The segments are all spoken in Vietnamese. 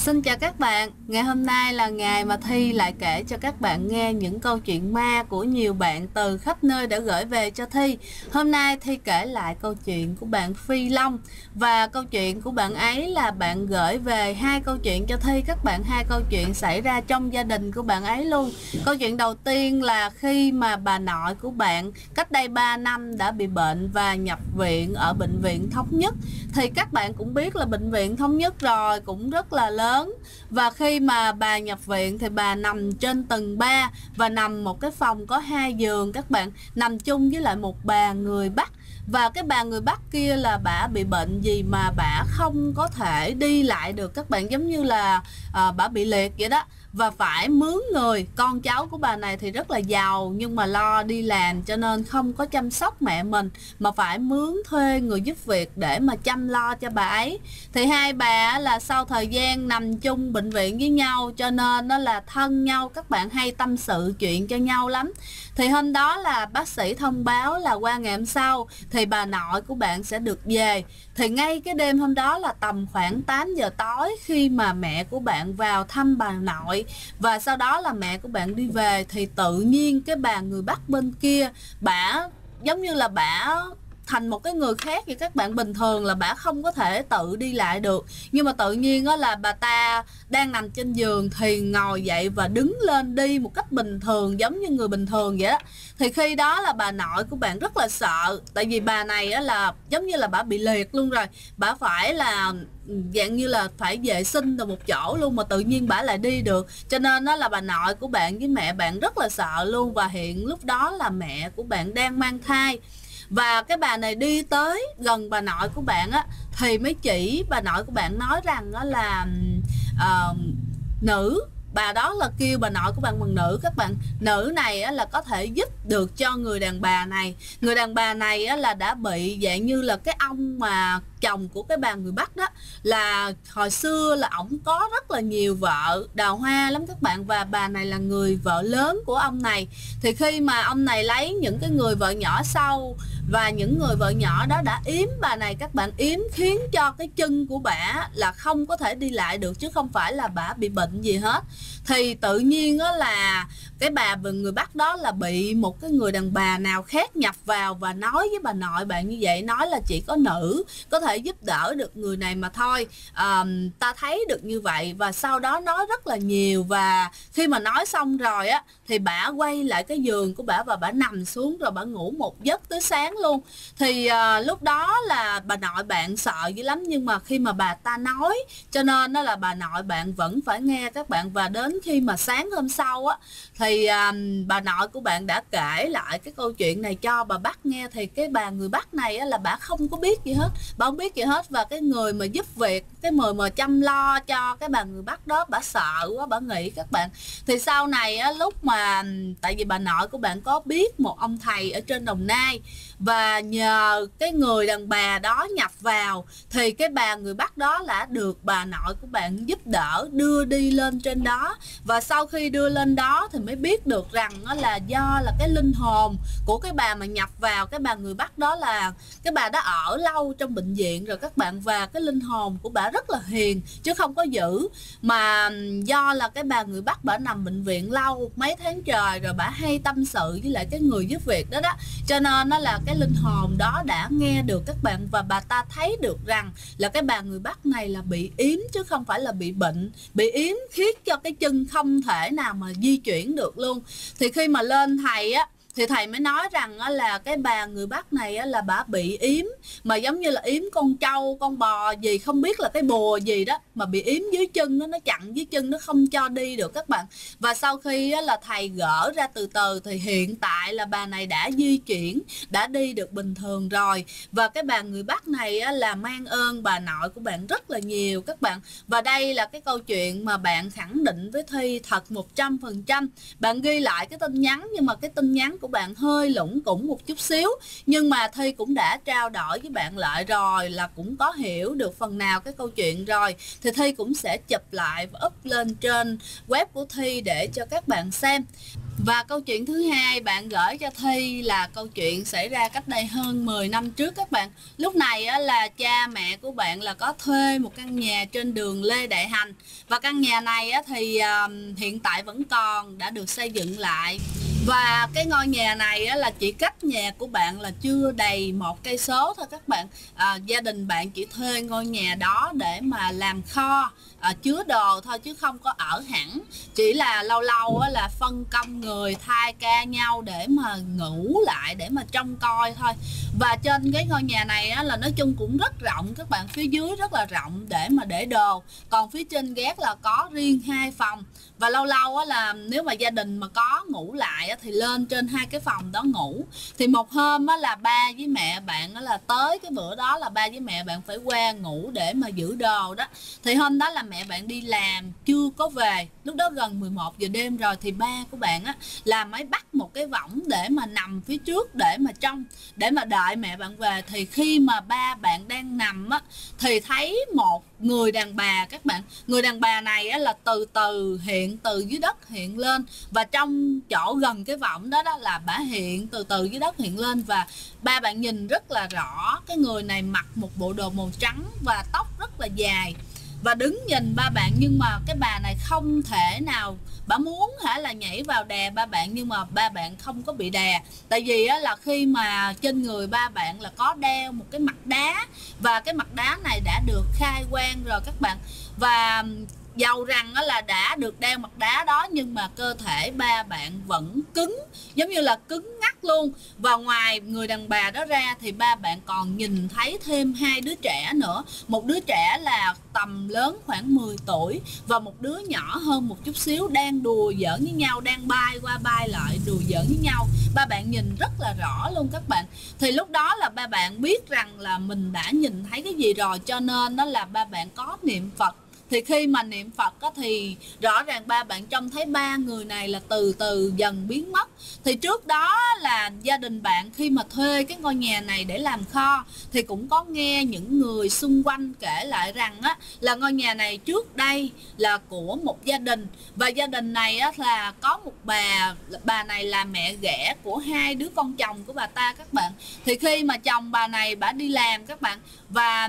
Xin chào các bạn, ngày hôm nay là ngày mà Thi lại kể cho các bạn nghe những câu chuyện ma của nhiều bạn từ khắp nơi đã gửi về cho Thi. Hôm nay Thi kể lại câu chuyện của bạn Phi Long. Và câu chuyện của bạn ấy là bạn gửi về hai câu chuyện cho Thi. Các bạn, hai câu chuyện xảy ra trong gia đình của bạn ấy luôn. Câu chuyện đầu tiên là khi mà bà nội của bạn cách đây 3 năm đã bị bệnh và nhập viện ở bệnh viện Thống Nhất. Thì các bạn cũng biết là bệnh viện Thống Nhất rồi, cũng rất là lớn. Và khi mà bà nhập viện thì bà nằm trên tầng 3 và nằm một cái phòng có 2 giường, các bạn, nằm chung với lại một bà người Bắc. Và cái bà người Bắc kia là bà bị bệnh gì mà bà không có thể đi lại được, các bạn, giống như là bà bị liệt vậy đó, và phải mướn người. Con cháu của bà này thì rất là giàu nhưng mà lo đi làm cho nên không có chăm sóc mẹ mình, mà phải mướn thuê người giúp việc để mà chăm lo cho bà ấy. Thì hai bà là sau thời gian nằm chung bệnh viện với nhau cho nên nó là thân nhau, các bạn, hay tâm sự chuyện cho nhau lắm. Thì hôm đó là bác sĩ thông báo là qua ngày hôm sau thì bà nội của bạn sẽ được về. Thì ngay cái đêm hôm đó là tầm khoảng 8 giờ tối, khi mà mẹ của bạn vào thăm bà nội và sau đó là mẹ của bạn đi về, thì tự nhiên cái bà người Bắc bên kia, bả giống như là bả thành một cái người khác vậy các bạn. Bình thường là bả không có thể tự đi lại được, nhưng mà tự nhiên đó là bà ta đang nằm trên giường thì ngồi dậy và đứng lên đi một cách bình thường, giống như người bình thường vậy đó. Thì khi đó là bà nội của bạn rất là sợ, tại vì bà này á là giống như là bà bị liệt luôn rồi, bà phải là dạng như là phải vệ sinh từ một chỗ luôn, mà tự nhiên bà lại đi được, cho nên đó là bà nội của bạn với mẹ bạn rất là sợ luôn. Và hiện lúc đó là mẹ của bạn đang mang thai, và cái bà này đi tới gần bà nội của bạn á thì mới chỉ bà nội của bạn nói rằng đó là nữ, bà đó là kêu bà nội của bạn bằng nữ, các bạn. Nữ này á, là có thể giúp được cho người đàn bà này. Người đàn bà này á, là đã bị dạng như là cái ông mà chồng của cái bà người Bắc đó, là hồi xưa là ổng có rất là nhiều vợ đào hoa lắm các bạn, và bà này là người vợ lớn của ông này. Thì khi mà ông này lấy những cái người vợ nhỏ sau, và những người vợ nhỏ đó đã yếm bà này, các bạn, yếm khiến cho cái chân của bả là không có thể đi lại được, chứ không phải là bả bị bệnh gì hết. Thì tự nhiên đó là cái bà người Bắc đó là bị một cái người đàn bà nào khác nhập vào và nói với bà nội bạn như vậy, nói là chỉ có nữ có thể giúp đỡ được người này mà thôi, ta thấy được như vậy. Và sau đó nói rất là nhiều, và khi mà nói xong rồi á thì bả quay lại cái giường của bả và bả nằm xuống rồi bả ngủ một giấc tới sáng luôn. Thì lúc đó là bà nội bạn sợ dữ lắm, nhưng mà khi mà bà ta nói cho nên đó là bà nội bạn vẫn phải nghe các bạn. Và đến khi mà sáng hôm sau á thì bà nội của bạn đã kể lại cái câu chuyện này cho bà Bắc nghe. Thì cái bà người Bắc này á, là bà không có biết gì hết, bà không biết gì hết. Và cái người mà giúp việc, cái người mà chăm lo cho cái bà người Bắc đó, bà sợ quá, bà nghĩ các bạn. Thì sau này á, lúc mà tại vì bà nội của bạn có biết một ông thầy ở trên Đồng Nai, và nhờ cái người đàn bà đó nhập vào thì cái bà người Bắc đó là được bà nội của bạn giúp đỡ đưa đi lên trên đó. Và sau khi đưa lên đó thì mới biết được rằng đó là do là cái linh hồn của cái bà mà nhập vào cái bà người Bắc đó, là cái bà đó ở lâu trong bệnh viện rồi các bạn, và cái linh hồn của bà rất là hiền chứ không có dữ. Mà do là cái bà người Bắc bà nằm bệnh viện lâu mấy tháng trời rồi, bà hay tâm sự với lại cái người giúp việc đó đó, cho nên nó là cái linh hồn đó đã nghe được các bạn. Và bà ta thấy được rằng là cái bà người Bắc này là bị yếm chứ không phải là bị bệnh. Bị yếm khiến cho cái chân không thể nào mà di chuyển được luôn. Thì khi mà lên thầy á thì thầy mới nói rằng là cái bà người Bắc này là bà bị yếm, mà giống như là yếm con trâu con bò gì, không biết là cái bùa gì đó, mà bị yếm dưới chân nó chặn dưới chân, nó không cho đi được các bạn. Và sau khi là thầy gỡ ra từ từ thì hiện tại là bà này đã di chuyển, đã đi được bình thường rồi. Và cái bà người Bắc này là mang ơn bà nội của bạn rất là nhiều các bạn. Và đây là cái câu chuyện mà bạn khẳng định với Thi thật 100%. Bạn ghi lại cái tin nhắn, nhưng mà cái tin nhắn của bạn hơi lủng củng một chút xíu, nhưng mà Thi cũng đã trao đổi với bạn lại rồi, là cũng có hiểu được phần nào cái câu chuyện rồi, thì Thi cũng sẽ chụp lại và up lên trên web của Thi để cho các bạn xem. Và câu chuyện thứ hai bạn gửi cho Thi là câu chuyện xảy ra cách đây hơn 10 năm trước các bạn. Lúc này á, là cha mẹ của bạn là có thuê một căn nhà trên đường Lê Đại Hành. Và căn nhà này á, thì hiện tại vẫn còn, đã được xây dựng lại. Và cái ngôi nhà này á, là chỉ cách nhà của bạn là chưa đầy 1 cây số thôi các bạn. Gia đình bạn chỉ thuê ngôi nhà đó để mà làm kho, chứa đồ thôi chứ không có ở hẳn. Chỉ là lâu lâu á, là phân công người thay ca nhau để mà ngủ lại, để mà trông coi thôi. Và trên cái ngôi nhà này á, là nói chung cũng rất rộng các bạn, phía dưới rất là rộng để mà để đồ. Còn phía trên gác là có riêng 2 phòng. Và lâu lâu á, là nếu mà gia đình mà có ngủ lại á, thì lên trên 2 cái phòng đó ngủ. Thì một hôm á, là ba với mẹ bạn á, là tới cái bữa đó là ba với mẹ bạn phải qua ngủ để mà giữ đồ đó. Thì hôm đó là mẹ bạn đi làm chưa có về, lúc đó gần 11 giờ đêm rồi, thì ba của bạn á, là mới bắt một cái võng để mà nằm phía trước để mà trông, để mà đợi mẹ bạn về. Thì khi mà ba bạn đang nằm á, thì thấy một người đàn bà các bạn. Người đàn bà này á, là từ từ hiện từ dưới đất hiện lên, và trong chỗ gần cái võng đó là bả hiện từ từ dưới đất hiện lên. Và ba bạn nhìn rất là rõ, cái người này mặc một bộ đồ màu trắng và tóc rất là dài, và đứng nhìn ba bạn. Nhưng mà cái bà này không thể nào, bà muốn là nhảy vào đè ba bạn, nhưng mà ba bạn không có bị đè. Tại vì á, là khi mà trên người ba bạn là có đeo một cái mặt đá, và cái mặt đá này đã được khai quang rồi các bạn. Và dầu rằng là đã được đeo mặt đá đó, nhưng mà cơ thể ba bạn vẫn cứng, giống như là cứng ngắc luôn. Và ngoài người đàn bà đó ra thì ba bạn còn nhìn thấy thêm 2 đứa trẻ nữa. Một đứa trẻ là tầm lớn khoảng 10 tuổi, và một đứa nhỏ hơn một chút xíu đang đùa giỡn với nhau, đang bay qua bay lại đùa giỡn với nhau. Ba bạn nhìn rất là rõ luôn các bạn. Thì lúc đó là ba bạn biết rằng là mình đã nhìn thấy cái gì rồi, cho nên đó là ba bạn có niệm Phật. Thì khi mà niệm Phật á, thì rõ ràng ba bạn trông thấy 3 người này là từ từ dần biến mất. Thì trước đó là gia đình bạn khi mà thuê cái ngôi nhà này để làm kho, thì cũng có nghe những người xung quanh kể lại rằng á, là ngôi nhà này trước đây là của một gia đình. Và gia đình này á, là có một bà này là mẹ ghẻ của 2 đứa con chồng của bà ta các bạn. Thì khi mà chồng bà này bả đi làm các bạn, và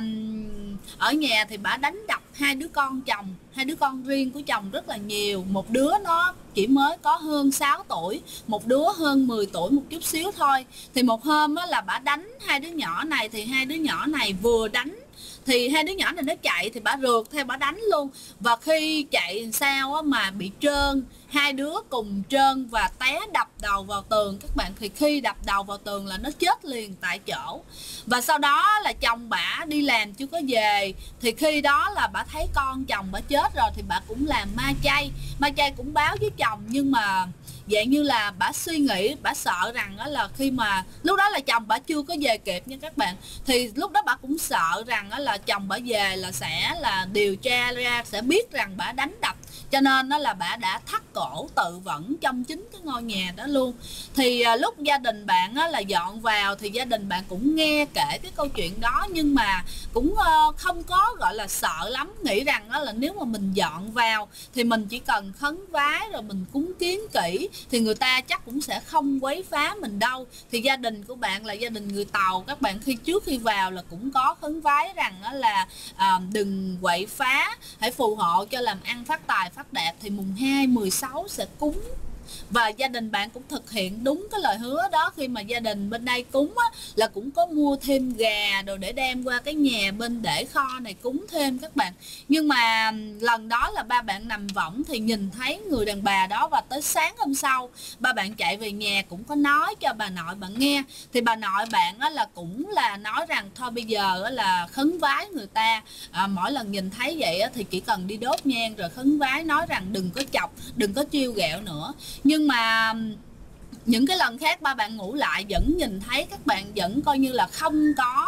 ở nhà thì bả đánh đập 2 đứa con chồng, 2 đứa con riêng của chồng rất là nhiều. Một đứa nó chỉ mới có hơn 6 tuổi, một đứa hơn 10 tuổi một chút xíu thôi. Thì một hôm á, là bả đánh 2 đứa nhỏ này, thì 2 đứa nhỏ này vừa đánh thì 2 đứa nhỏ này nó chạy, thì bả rượt theo bả đánh luôn. Và khi chạy sao á, mà bị trơn, 2 đứa cùng trơn và té đập đầu vào tường các bạn. Thì khi đập đầu vào tường là nó chết liền tại chỗ. Và sau đó là chồng bả đi làm chưa có về, thì khi đó là bả thấy con chồng bả chết rồi, thì bả cũng làm ma chay. Ma chay cũng báo với chồng, nhưng mà dạng như là bả suy nghĩ, bả sợ rằng đó là khi mà lúc đó là chồng bả chưa có về kịp nha các bạn. Thì lúc đó bả cũng sợ rằng đó là chồng bả về là sẽ là điều tra ra, sẽ biết rằng bả đánh đập, cho nên đó là bả đã thắt cổ tự vẫn trong chính cái ngôi nhà đó luôn. Thì lúc gia đình bạn là dọn vào, thì gia đình bạn cũng nghe kể cái câu chuyện đó, nhưng mà cũng không có gọi là sợ lắm, nghĩ rằng đó là nếu mà mình dọn vào thì mình chỉ cần khấn vái rồi mình cúng kiến kỹ thì người ta chắc cũng sẽ không quấy phá mình đâu. Thì gia đình của bạn là gia đình người Tàu các bạn, trước khi vào là cũng có khấn vái rằng đó là đừng quậy phá, hãy phù hộ cho làm ăn phát tài phát đạt. Thì mùng 2, 16 sẽ cúng. Và gia đình bạn cũng thực hiện đúng cái lời hứa đó. Khi mà gia đình bên đây cúng á, là cũng có mua thêm gà đồ để đem qua cái nhà bên để kho này cúng thêm các bạn. Nhưng mà lần đó là ba bạn nằm võng thì nhìn thấy người đàn bà đó. Và tới sáng hôm sau ba bạn chạy về nhà cũng có nói cho bà nội bạn nghe. Thì bà nội bạn á, là cũng là nói rằng thôi bây giờ á, là khấn vái người ta, mỗi lần nhìn thấy vậy á, thì chỉ cần đi đốt nhang rồi khấn vái, nói rằng đừng có chọc, đừng có trêu ghẹo nữa. Nhưng mà những cái lần khác ba bạn ngủ lại vẫn nhìn thấy các bạn, vẫn coi như là không có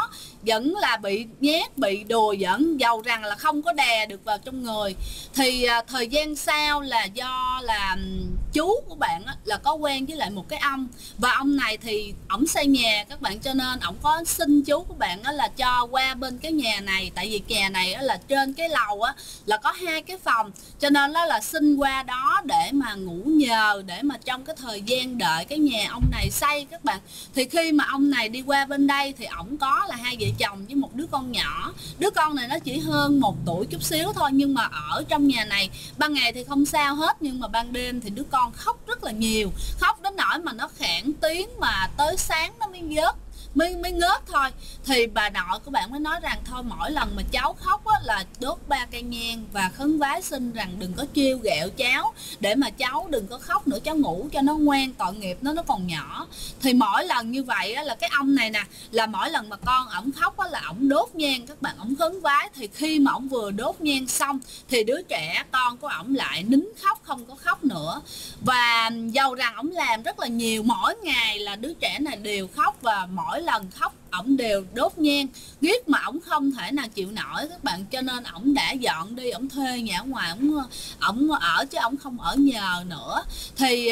vẫn là bị nhát, bị đùa giỡn, dầu rằng là không có đè được vào trong người. Thì thời gian sau là do là chú của bạn á, là có quen với lại một cái ông, và ông này thì ổng xây nhà các bạn, cho nên ổng có xin chú của bạn á, là cho qua bên cái nhà này, tại vì nhà này á, là trên cái lầu á, là có 2 cái phòng, cho nên đó là xin qua đó để mà ngủ nhờ, để mà trong cái thời gian đợi cái nhà ông này xây các bạn. Thì khi mà ông này đi qua bên đây thì ổng có là 2 vợ chồng với một đứa con nhỏ. Đứa con này nó chỉ hơn 1 tuổi chút xíu thôi, nhưng mà ở trong nhà này ban ngày thì không sao hết, nhưng mà ban đêm thì đứa con khóc rất là nhiều, khóc đến nỗi mà nó khản tiếng, mà tới sáng nó mới ngớt thôi. Thì bà nội của bạn mới nói rằng thôi mỗi lần mà cháu khóc á, là đốt 3 cây nhang và khấn vái xin rằng đừng có trêu ghẹo cháu, để mà cháu đừng có khóc nữa, cháu ngủ cho nó ngoan, tội nghiệp nó còn nhỏ. Thì mỗi lần như vậy á, là cái ông này nè, là mỗi lần mà con ổng khóc á, là ổng đốt nhang các bạn, ổng khấn vái. Thì khi mà ổng vừa đốt nhang xong thì đứa trẻ con của ổng lại nín khóc, không có khóc nữa. Và dầu rằng ổng làm rất là nhiều, mỗi ngày là đứa trẻ này đều khóc, và mỗi lần khóc ổng đều đốt nhang, riết mà ổng không thể nào chịu nổi các bạn, cho nên ổng đã dọn đi, ổng thuê nhà ở ngoài ổng ở, chứ ổng không ở nhờ nữa. Thì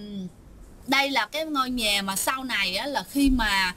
đây là cái ngôi nhà mà sau này á, là khi mà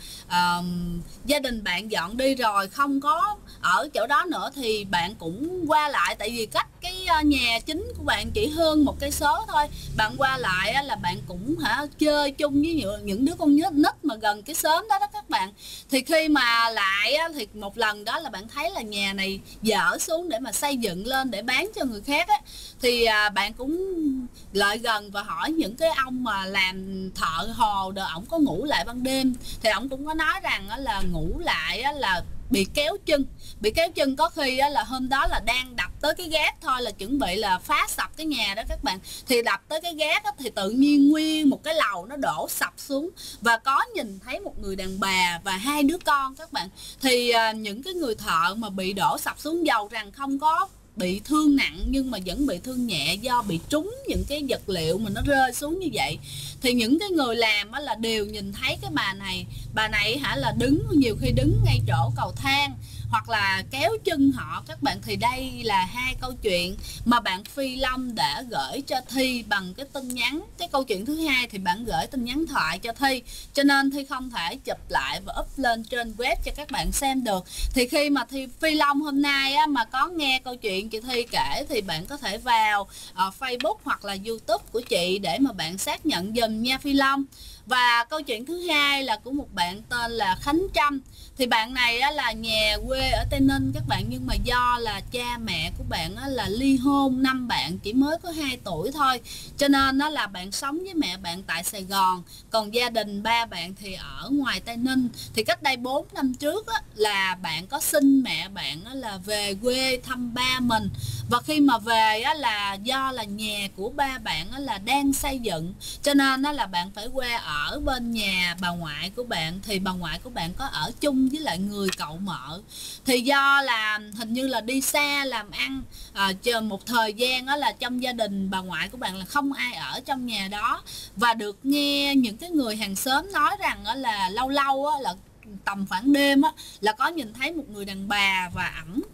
gia đình bạn dọn đi rồi, không có ở chỗ đó nữa, thì bạn cũng qua lại, tại vì cách cái nhà chính của bạn chỉ hơn 1 cây số thôi. Bạn qua lại á, là bạn cũng chơi chung với những đứa con nít mà gần cái xóm đó các bạn. Thì khi mà lại á, thì một lần đó là bạn thấy là nhà này dỡ xuống để mà xây dựng lên để bán cho người khác á, thì bạn cũng lại gần và hỏi những cái ông mà làm thợ hồ đồ, ổng có ngủ lại ban đêm. Thì ổng cũng có nói rằng là ngủ lại là bị kéo chân, có khi là hôm đó là đang đập tới cái gác thôi, là chuẩn bị là phá sập cái nhà đó các bạn. Thì đập tới cái gác thì tự nhiên nguyên một cái lầu nó đổ sập xuống, và có nhìn thấy một người đàn bà và 2 đứa con các bạn. Thì những cái người thợ mà bị đổ sập xuống, dầu rằng không có bị thương nặng nhưng mà vẫn bị thương nhẹ do bị trúng những cái vật liệu mà nó rơi xuống như vậy. Thì những cái người làm á là đều nhìn thấy cái bà này là đứng, nhiều khi đứng ngay chỗ cầu thang hoặc là kéo chân họ các bạn. Thì đây là 2 câu chuyện mà bạn Phi Long đã gửi cho Thi bằng cái tin nhắn. Cái câu chuyện thứ 2 thì bạn gửi tin nhắn thoại cho Thi, cho nên Thi không thể chụp lại và up lên trên web cho các bạn xem được. Thì khi mà Phi Long hôm nay á, mà có nghe câu chuyện chị Thi kể, thì bạn có thể vào Facebook hoặc là YouTube của chị để mà bạn xác nhận giùm nha Phi Long. Và câu chuyện thứ 2 là của một bạn tên là Khánh Trâm. Thì bạn này á, là nhà quê ở Tây Ninh các bạn, nhưng mà do là cha mẹ của bạn á, là ly hôn năm bạn chỉ mới có 2 tuổi thôi, cho nên nó là bạn sống với mẹ bạn tại Sài Gòn, còn gia đình ba bạn thì ở ngoài Tây Ninh. Thì cách đây 4 năm trước á, là bạn có xin mẹ bạn á, là về quê thăm ba mình. Và khi mà về á, là do là nhà của ba bạn á, là đang xây dựng, cho nên á, là bạn phải qua ở bên nhà bà ngoại của bạn. Thì bà ngoại của bạn có ở chung với lại người cậu mợ. Thì do là hình như là đi xa làm ăn chờ một thời gian đó, là trong gia đình bà ngoại của bạn là không ai ở trong nhà đó. Và được nghe những cái người hàng xóm nói rằng đó là lâu lâu đó, là tầm khoảng đêm á, là có nhìn thấy một người đàn bà và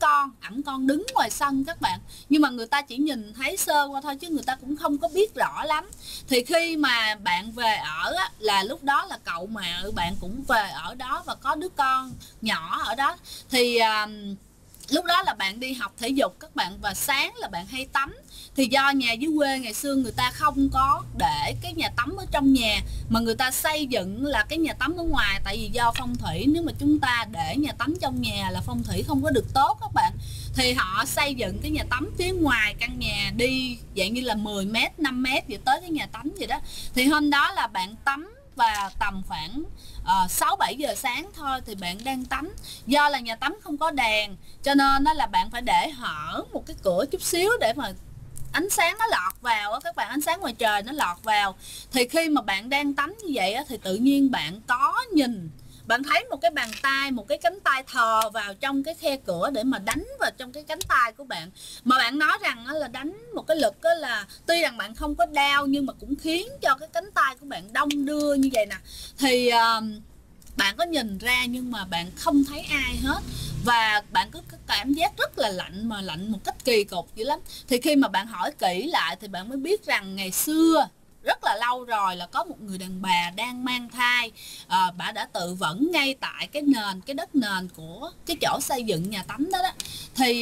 ẵm con đứng ngoài sân các bạn. Nhưng mà người ta chỉ nhìn thấy sơ qua thôi, chứ người ta cũng không có biết rõ lắm. Thì khi mà bạn về ở á, là lúc đó là cậu mẹ bạn cũng về ở đó và có đứa con nhỏ ở đó. Thì lúc đó là bạn đi học thể dục các bạn, và sáng là bạn hay tắm. Thì do nhà dưới quê ngày xưa người ta không có để cái nhà tắm ở trong nhà, mà người ta xây dựng là cái nhà tắm ở ngoài. Tại vì do phong thủy, nếu mà chúng ta để nhà tắm trong nhà là phong thủy không có được tốt các bạn. Thì họ xây dựng cái nhà tắm phía ngoài căn nhà, đi dạng như là 10m, 5m vậy tới cái nhà tắm vậy đó. Thì hôm đó là bạn tắm, và tầm khoảng 6-7 giờ sáng thôi thì bạn đang tắm. Do là nhà tắm không có đèn, cho nên là bạn phải để hở một cái cửa chút xíu để mà ánh sáng nó lọt vào á các bạn, ánh sáng ngoài trời nó lọt vào. Thì khi mà bạn đang tắm như vậy á, thì tự nhiên bạn bạn thấy một cái bàn tay, một cái cánh tay thò vào trong cái khe cửa để mà đánh vào trong cái cánh tay của bạn. Mà bạn nói rằng là đánh một cái lực là tuy rằng bạn không có đau, nhưng mà cũng khiến cho cái cánh tay của bạn đong đưa như vậy nè. Thì bạn có nhìn ra nhưng mà bạn không thấy ai hết, và bạn cứ cảm giác rất là lạnh, mà lạnh một cách kỳ cục dữ lắm. Thì khi mà bạn hỏi kỹ lại thì bạn mới biết rằng ngày xưa rất là lâu rồi là có một người đàn bà đang mang thai, bà đã tự vẫn ngay tại cái đất nền của cái chỗ xây dựng nhà tắm đó. Thì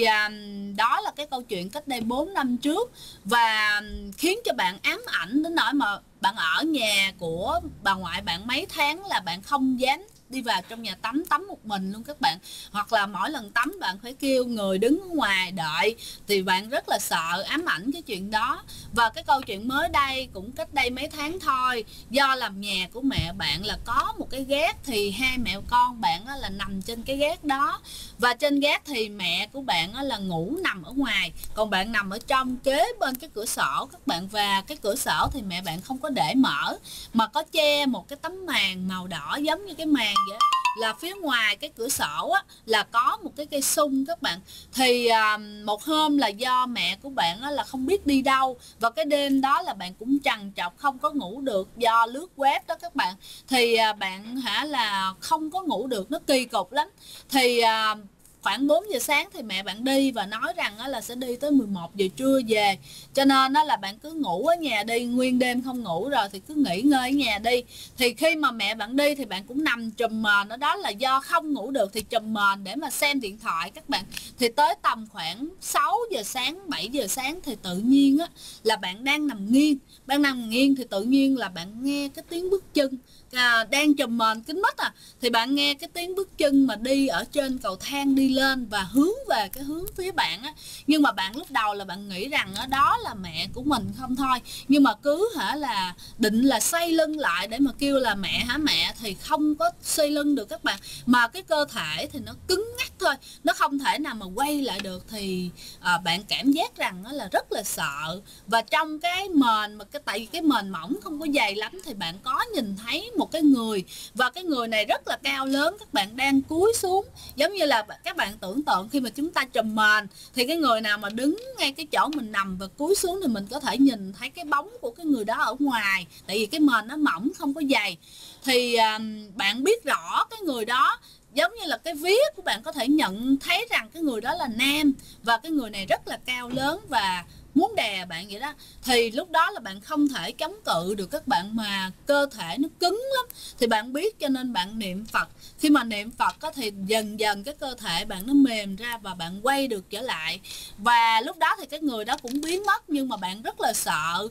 đó là cái câu chuyện cách đây 4 năm trước, và khiến cho bạn ám ảnh đến nỗi mà bạn ở nhà của bà ngoại bạn mấy tháng là bạn không dám đi vào trong nhà tắm một mình luôn các bạn, hoặc là mỗi lần tắm bạn phải kêu người đứng ở ngoài đợi, thì bạn rất là sợ, ám ảnh cái chuyện đó. Và cái câu chuyện mới đây cũng cách đây mấy tháng thôi, do làm nhà của mẹ bạn là có một cái gác, thì hai mẹ con bạn là nằm trên cái gác đó, và trên gác thì mẹ của bạn là ngủ nằm ở ngoài, còn bạn nằm ở trong kế bên cái cửa sổ các bạn. Và cái cửa sổ thì mẹ bạn không có để mở, mà có che một cái tấm màn màu đỏ giống như cái màn vậy, là phía ngoài cái cửa sổ là có một cái cây sung các bạn. Thì một hôm là do mẹ của bạn là không biết đi đâu, và cái đêm đó là bạn cũng trằn trọc không có ngủ được do lướt web đó các bạn. Thì bạn là không có ngủ được, nó kỳ cục lắm. Thì khoảng 4 giờ sáng thì mẹ bạn đi và nói rằng là sẽ đi tới 11 giờ trưa về, cho nên là bạn cứ ngủ ở nhà đi, nguyên đêm không ngủ rồi thì cứ nghỉ ngơi ở nhà đi. Thì khi mà mẹ bạn đi thì bạn cũng nằm trùm mền ở đó, là do không ngủ được thì trùm mền để mà xem điện thoại các bạn. Thì tới tầm khoảng 6 giờ sáng 7 giờ sáng thì tự nhiên là bạn đang nằm nghiêng, thì tự nhiên là bạn nghe cái tiếng bước chân, đang trùm mền kín mít thì bạn nghe cái tiếng bước chân mà đi ở trên cầu thang đi lên và hướng về cái hướng phía bạn Nhưng mà bạn lúc đầu là bạn nghĩ rằng đó là mẹ của mình không thôi, nhưng mà cứ là định là xoay lưng lại để mà kêu là mẹ mẹ, thì không có xoay lưng được các bạn, mà cái cơ thể thì nó cứng ngắc thôi, nó không thể nào mà quay lại được. Thì bạn cảm giác rằng là rất là sợ. Và trong cái mền mà tại vì cái mền mỏng không có dày lắm, thì bạn có nhìn thấy một cái người, và cái người này rất là cao lớn các bạn, đang cúi xuống. Giống như là các bạn tưởng tượng khi mà chúng ta trùm mền thì cái người nào mà đứng ngay cái chỗ mình nằm và cúi xuống thì mình có thể nhìn thấy cái bóng của cái người đó ở ngoài, tại vì cái mền nó mỏng không có dày. Thì bạn biết rõ cái người đó, giống như là cái vía của bạn có thể nhận thấy rằng cái người đó là nam, và cái người này rất là cao lớn và muốn đè bạn vậy đó. Thì lúc đó là bạn không thể chống cự được các bạn, mà cơ thể nó cứng lắm. Thì bạn biết, cho nên bạn niệm Phật. Khi mà niệm Phật thì dần dần cái cơ thể bạn nó mềm ra và bạn quay được trở lại. Và lúc đó thì cái người đó cũng biến mất, nhưng mà bạn rất là sợ.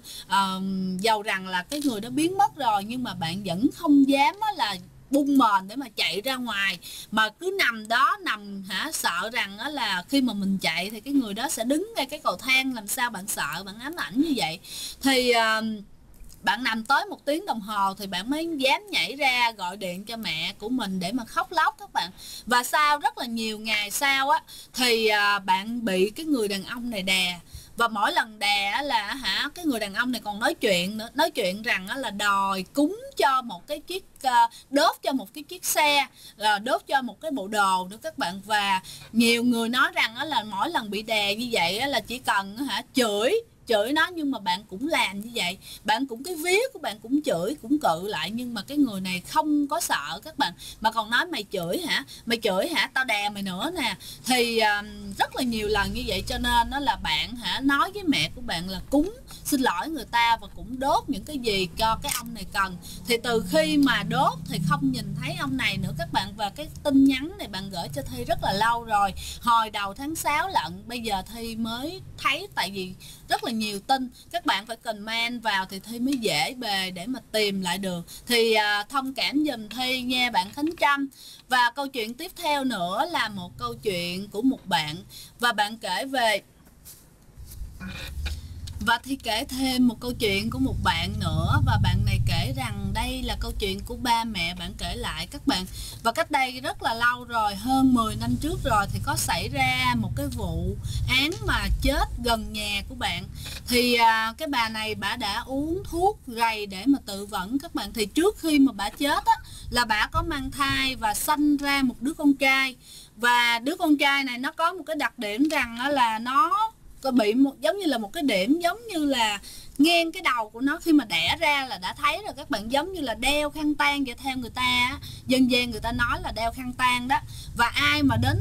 Dầu rằng là cái người đó biến mất rồi, nhưng mà bạn vẫn không dám là bung mền để mà chạy ra ngoài, mà cứ nằm đó, sợ rằng là khi mà mình chạy thì cái người đó sẽ đứng ngay cái cầu thang. Làm sao bạn sợ, bạn ám ảnh như vậy. Thì bạn nằm tới 1 tiếng đồng hồ thì bạn mới dám nhảy ra gọi điện cho mẹ của mình để mà khóc lóc các bạn. Và sau rất là nhiều ngày sau thì bạn bị cái người đàn ông này đè. Và mỗi lần đè là cái người đàn ông này còn nói chuyện nữa, nói chuyện rằng là đòi cúng cho một cái chiếc, đốt cho một cái chiếc xe, đốt cho một cái bộ đồ nữa các bạn. Và nhiều người nói rằng là mỗi lần bị đè như vậy là chỉ cần chửi nó, nhưng mà bạn cũng làm như vậy, bạn cũng, cái vía của bạn cũng chửi, cũng cự lại, nhưng mà cái người này không có sợ các bạn, mà còn nói mày chửi hả, tao đè mày nữa nè. Thì rất là nhiều lần như vậy, cho nên nó là bạn nói với mẹ của bạn là cúng xin lỗi người ta và cũng đốt những cái gì cho cái ông này cần. Thì từ khi mà đốt thì không nhìn thấy ông này nữa các bạn. Và cái tin nhắn này bạn gửi cho Thi rất là lâu rồi, hồi đầu tháng 6 lận, bây giờ Thi mới thấy, tại vì rất là nhiều tin, các bạn phải comment vào thì Thi mới dễ bề để mà tìm lại được. Thì thông cảm giùm Thi nha bạn Khánh Trâm. Và câu chuyện tiếp theo nữa là một câu chuyện của một bạn, và bạn kể về, và Thi kể thêm một câu chuyện của một bạn nữa. Và bạn này kể rằng đây là câu chuyện của ba mẹ bạn kể lại các bạn. Và cách đây rất là lâu rồi, hơn 10 năm trước rồi, thì có xảy ra một cái vụ án mà chết gần nhà của bạn. Thì cái bà này bà đã uống thuốc rầy để mà tự vẫn các bạn. Thì trước khi mà bà chết là bà có mang thai và sanh ra một đứa con trai. Và đứa con trai này nó có một cái đặc điểm rằng là nó có bị giống như là một cái điểm giống như là ngang cái đầu của nó, khi mà đẻ ra là đã thấy rồi các bạn, giống như là đeo khăn tang vậy. Theo người ta dân gian người ta nói là đeo khăn tang đó. Và ai mà đến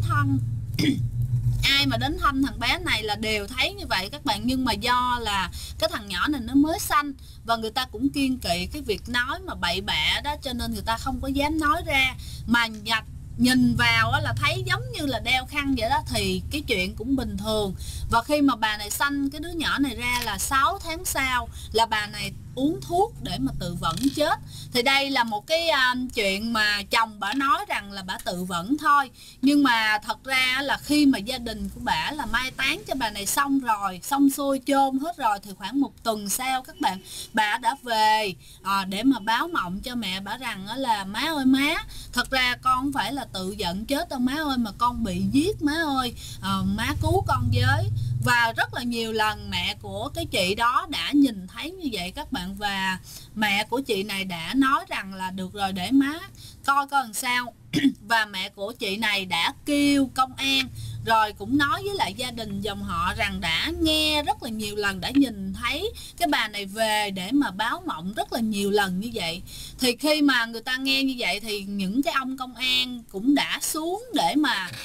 thăm thằng bé này là đều thấy như vậy các bạn. Nhưng mà do là cái thằng nhỏ này nó mới sanh và người ta cũng kiêng kỵ cái việc nói mà bậy bạ đó, cho nên người ta không có dám nói ra. Mà nhìn vào là thấy giống như là đeo khăn vậy đó, thì cái chuyện cũng bình thường. Và khi mà bà này sanh cái đứa nhỏ này ra là 6 tháng sau là bà này uống thuốc để mà tự vẫn chết. Thì đây là một cái chuyện mà chồng bà nói rằng là bà tự vẫn thôi. Nhưng mà thật ra là khi mà gia đình của bà là mai táng cho bà này xong rồi, xong xuôi chôn hết rồi, thì khoảng 1 tuần sau các bạn, bà đã về để mà báo mộng cho mẹ bà rằng là má ơi má, thật ra con không phải là tự giận chết đâu má ơi, mà con bị giết má ơi, má cứu con với. Và rất là nhiều lần mẹ của cái chị đó đã nhìn thấy như vậy các bạn. Và mẹ của chị này đã nói rằng là được rồi, để má coi coi làm sao. Và mẹ của chị này đã kêu công an, rồi cũng nói với lại gia đình dòng họ rằng đã nghe rất là nhiều lần, đã nhìn thấy cái bà này về để mà báo mộng rất là nhiều lần như vậy. Thì khi mà người ta nghe như vậy thì những cái ông công an cũng đã xuống để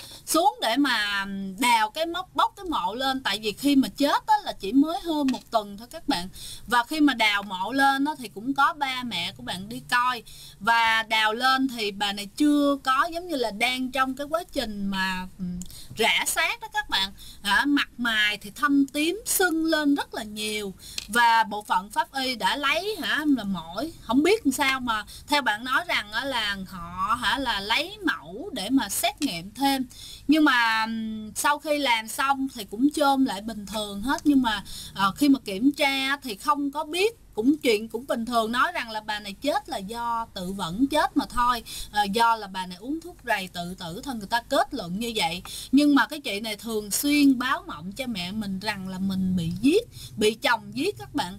mà đào cái bóc cái mộ lên. Tại vì khi mà chết đó là chỉ mới hơn 1 tuần thôi các bạn. Và khi mà đào mộ lên đó thì cũng có ba mẹ của bạn đi coi. Và đào lên thì bà này chưa có, giống như là đang trong cái quá trình mà rã xác đó các bạn. Mặt mày thì thâm tím, sưng lên rất là nhiều. Và bộ phận pháp y đã lấy là mỏi, không biết làm sao mà theo bạn nói rằng là họ là lấy mẫu để mà xét nghiệm thêm. Nhưng mà sau khi làm xong thì cũng chôn lại bình thường hết. Nhưng mà khi mà kiểm tra thì không có biết, chuyện cũng bình thường, nói rằng là bà này chết là do tự vẫn chết mà thôi, do là bà này uống thuốc rầy tự tử thôi, người ta kết luận như vậy. Nhưng mà cái chị này thường xuyên báo mộng cho mẹ mình rằng là mình bị giết, bị chồng giết các bạn.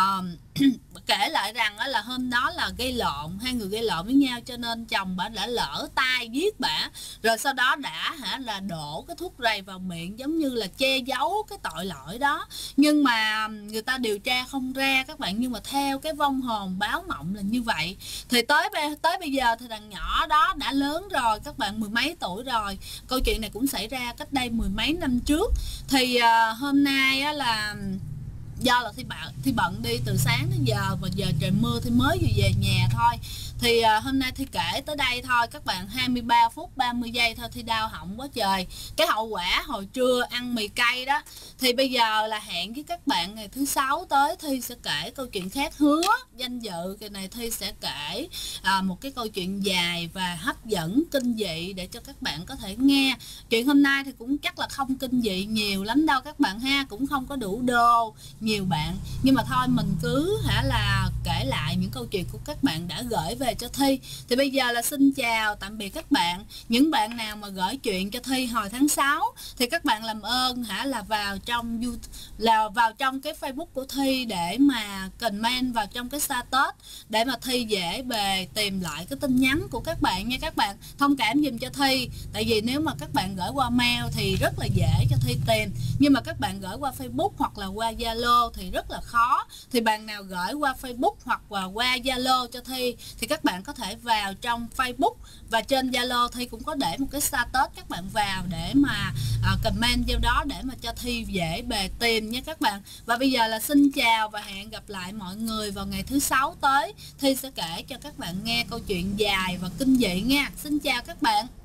Kể lại rằng là hôm đó là gây lộn, hai người gây lộn với nhau, cho nên chồng bà đã lỡ tay giết bả, rồi sau đó đã là đổ cái thuốc rầy vào miệng, giống như là che giấu cái tội lỗi đó. Nhưng mà người ta điều tra không ra các bạn. Nhưng mà theo cái vong hồn báo mộng là như vậy. Thì tới bây giờ thì thằng nhỏ đó đã lớn rồi các bạn, 10 mấy tuổi rồi. Câu chuyện này cũng xảy ra cách đây 10 mấy năm trước. Thì hôm nay là do là Thi bận đi từ sáng đến giờ, và giờ trời mưa thì mới vừa về nhà thôi. Thì hôm nay Thi kể tới đây thôi các bạn, 23 phút 30 giây thôi, Thi đau họng quá trời. Cái hậu quả hồi trưa ăn mì cay đó. Thì bây giờ là hẹn với các bạn ngày thứ 6 tới, Thi sẽ kể câu chuyện khác. Hứa danh dự kỳ này Thi sẽ kể một cái câu chuyện dài và hấp dẫn, kinh dị để cho các bạn có thể nghe. Chuyện hôm nay thì cũng chắc là không kinh dị nhiều lắm đâu các bạn ha, cũng không có đủ đô nhiều bạn. Nhưng mà thôi mình cứ là kể lại những câu chuyện của các bạn đã gửi về cho Thi. Thì bây giờ là xin chào tạm biệt các bạn. Những bạn nào mà gửi chuyện cho Thi hồi tháng 6 thì các bạn làm ơn là vào trong YouTube, là vào trong cái Facebook của Thi để mà comment vào trong cái status để mà Thi dễ bề tìm lại cái tin nhắn của các bạn nha các bạn. Thông cảm giùm cho Thi, tại vì nếu mà các bạn gửi qua mail thì rất là dễ cho Thi tìm, nhưng mà các bạn gửi qua Facebook hoặc là qua Zalo thì rất là khó. Thì bạn nào gửi qua Facebook hoặc là qua Zalo cho Thi thì các bạn có thể vào trong Facebook, và trên Zalo Thi cũng có để một cái status, các bạn vào để mà comment vô đó để mà cho Thi dễ bề tìm nha các bạn. Và bây giờ là xin chào và hẹn gặp lại mọi người vào ngày thứ 6 tới. Thi sẽ kể cho các bạn nghe câu chuyện dài và kinh dị nha. Xin chào các bạn.